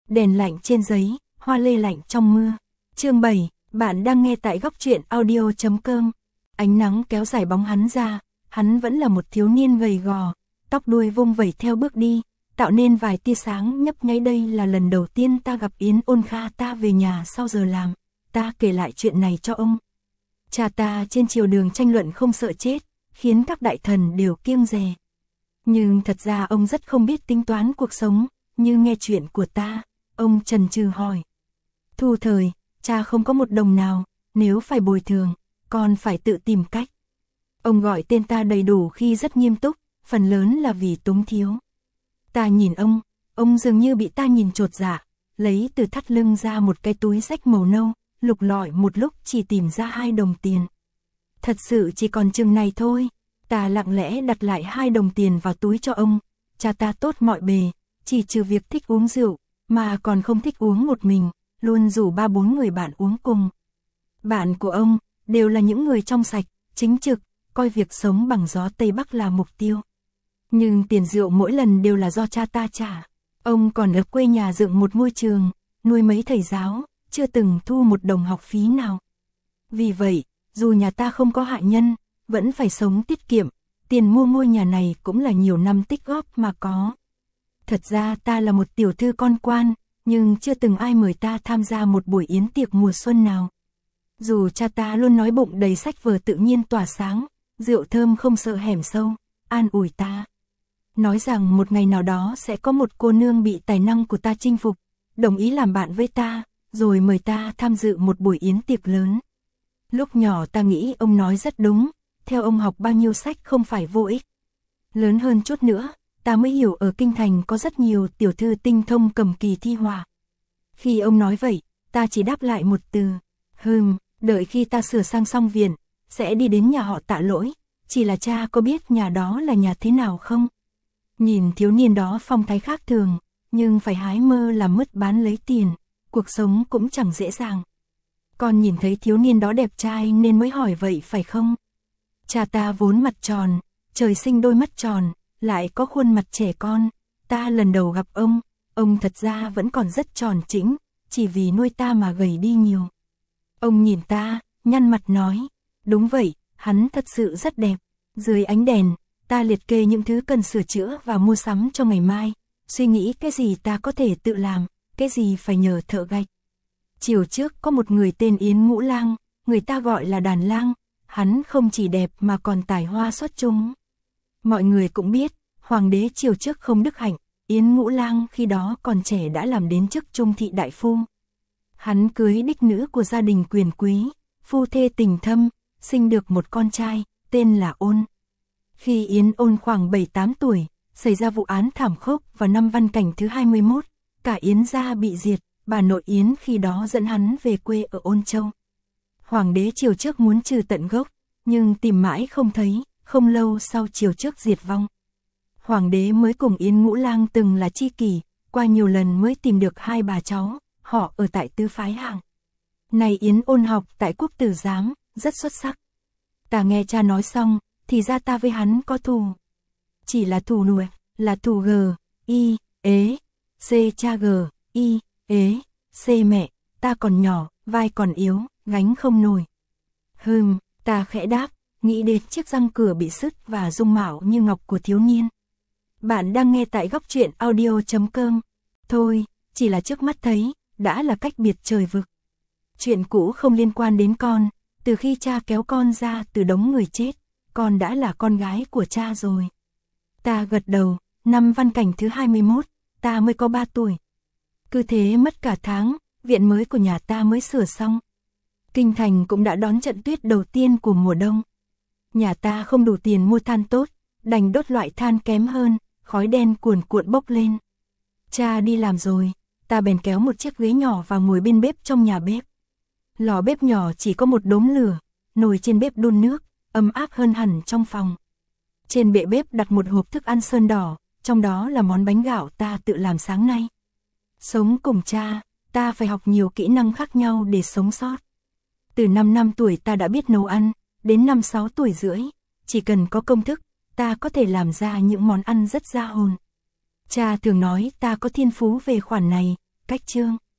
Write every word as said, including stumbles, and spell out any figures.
đèn lạnh trên giấy, hoa lê lạnh trong mưa. Chương bảy, bạn đang nghe tại góc truyện audio chấm com. Ánh nắng kéo dài bóng hắn ra, hắn vẫn là một thiếu niên gầy gò, tóc đuôi vung vẩy theo bước đi, tạo nên vài tia sáng nhấp nháy. Đây là lần đầu tiên ta gặp Yến Ôn Kha. Ta về nhà sau giờ làm, ta kể lại chuyện này cho ông. Cha ta trên triều đường tranh luận không sợ chết, khiến các đại thần đều kiêng dè. Nhưng thật ra ông rất không biết tính toán cuộc sống, như nghe chuyện của ta, ông chần chừ hỏi. Thu thời, cha không có một đồng nào, nếu phải bồi thường, con phải tự tìm cách. Ông gọi tên ta đầy đủ khi rất nghiêm túc, phần lớn là vì túng thiếu. Ta nhìn ông, ông dường như bị ta nhìn chột dạ, lấy từ thắt lưng ra một cái túi xách màu nâu, lục lọi một lúc chỉ tìm ra hai đồng tiền. Thật sự chỉ còn chừng này thôi. Ta lặng lẽ đặt lại hai đồng tiền vào túi cho ông. Cha ta tốt mọi bề, chỉ trừ việc thích uống rượu, mà còn không thích uống một mình, luôn rủ ba bốn người bạn uống cùng. Bạn của ông đều là những người trong sạch, chính trực, coi việc sống bằng gió Tây Bắc là mục tiêu. Nhưng tiền rượu mỗi lần đều là do cha ta trả. Ông còn ở quê nhà dựng một ngôi trường, nuôi mấy thầy giáo, chưa từng thu một đồng học phí nào. Vì vậy, dù nhà ta không có hạ nhân, vẫn phải sống tiết kiệm, tiền mua ngôi nhà này cũng là nhiều năm tích góp mà có. Thật ra ta là một tiểu thư con quan, nhưng chưa từng ai mời ta tham gia một buổi yến tiệc mùa xuân nào. Dù cha ta luôn nói bụng đầy sách vở tự nhiên tỏa sáng, rượu thơm không sợ hẻm sâu, an ủi ta. Nói rằng một ngày nào đó sẽ có một cô nương bị tài năng của ta chinh phục, đồng ý làm bạn với ta, rồi mời ta tham dự một buổi yến tiệc lớn. Lúc nhỏ ta nghĩ ông nói rất đúng, theo ông học bao nhiêu sách không phải vô ích. Lớn hơn chút nữa, ta mới hiểu ở kinh thành có rất nhiều tiểu thư tinh thông cầm kỳ thi họa. Khi ông nói vậy, ta chỉ đáp lại một từ, hừm, đợi khi ta sửa sang xong viện, sẽ đi đến nhà họ Tạ Lỗi, chỉ là cha có biết nhà đó là nhà thế nào không? Nhìn thiếu niên đó phong thái khác thường, nhưng phải hái mơ làm mứt bán lấy tiền, cuộc sống cũng chẳng dễ dàng. Con nhìn thấy thiếu niên đó đẹp trai nên mới hỏi vậy phải không? Cha ta vốn mặt tròn, trời sinh đôi mắt tròn, lại có khuôn mặt trẻ con. Ta lần đầu gặp ông, ông thật ra vẫn còn rất tròn chỉnh, chỉ vì nuôi ta mà gầy đi nhiều. Ông nhìn ta, nhăn mặt nói, đúng vậy, hắn thật sự rất đẹp. Dưới ánh đèn, ta liệt kê những thứ cần sửa chữa và mua sắm cho ngày mai, suy nghĩ cái gì ta có thể tự làm, cái gì phải nhờ thợ gạch. Chiều trước có một người tên Yến Ngũ Lang, người ta gọi là Đàn Lang, hắn không chỉ đẹp mà còn tài hoa xuất chúng. Mọi người cũng biết, hoàng đế chiều trước không đức hạnh, Yến Ngũ Lang khi đó còn trẻ đã làm đến chức trung thị đại phu. Hắn cưới đích nữ của gia đình quyền quý, phu thê tình thâm, sinh được một con trai, tên là Ôn. Khi Yến Ôn khoảng bảy tám tuổi, xảy ra vụ án thảm khốc vào năm Văn Cảnh thứ hai mươi mốt, cả Yến gia bị diệt, bà nội Yến khi đó dẫn hắn về quê ở Ôn Châu. Hoàng đế triều trước muốn trừ tận gốc, nhưng tìm mãi không thấy, không lâu sau triều trước diệt vong. Hoàng đế mới cùng Yến Ngũ Lang từng là tri kỷ, qua nhiều lần mới tìm được hai bà cháu, họ ở tại Tứ Phái Hạng. Này Yến Ôn học tại Quốc Tử Giám, rất xuất sắc. Ta nghe cha nói xong, thì ra ta với hắn có thù. Chỉ là thù nuôi, là thù g, y, ế, c cha g, y, ế, c mẹ, ta còn nhỏ, vai còn yếu, gánh không nổi. Hừm, ta khẽ đáp, nghĩ đến chiếc răng cửa bị sứt và dung mạo như ngọc của thiếu niên. Bạn đang nghe tại góc truyện audio chấm com. Thôi, chỉ là trước mắt thấy, đã là cách biệt trời vực. Chuyện cũ không liên quan đến con, từ khi cha kéo con ra từ đống người chết, con đã là con gái của cha rồi. Ta gật đầu, năm Văn Cảnh thứ hai mươi mốt, ta mới có ba tuổi. Cứ thế mất cả tháng, viện mới của nhà ta mới sửa xong. Kinh thành cũng đã đón trận tuyết đầu tiên của mùa đông. Nhà ta không đủ tiền mua than tốt, đành đốt loại than kém hơn, khói đen cuồn cuộn bốc lên. Cha đi làm rồi, ta bèn kéo một chiếc ghế nhỏ vào ngồi bên bếp trong nhà bếp. Lò bếp nhỏ chỉ có một đốm lửa, nồi trên bếp đun nước, ấm áp hơn hẳn trong phòng. Trên bệ bếp đặt một hộp thức ăn sơn đỏ, trong đó là món bánh gạo ta tự làm sáng nay. Sống cùng cha, ta phải học nhiều kỹ năng khác nhau để sống sót. Từ năm năm tuổi ta đã biết nấu ăn, đến năm sáu tuổi rưỡi, chỉ cần có công thức, ta có thể làm ra những món ăn rất ra hồn. Cha thường nói ta có thiên phú về khoản này, cách Trương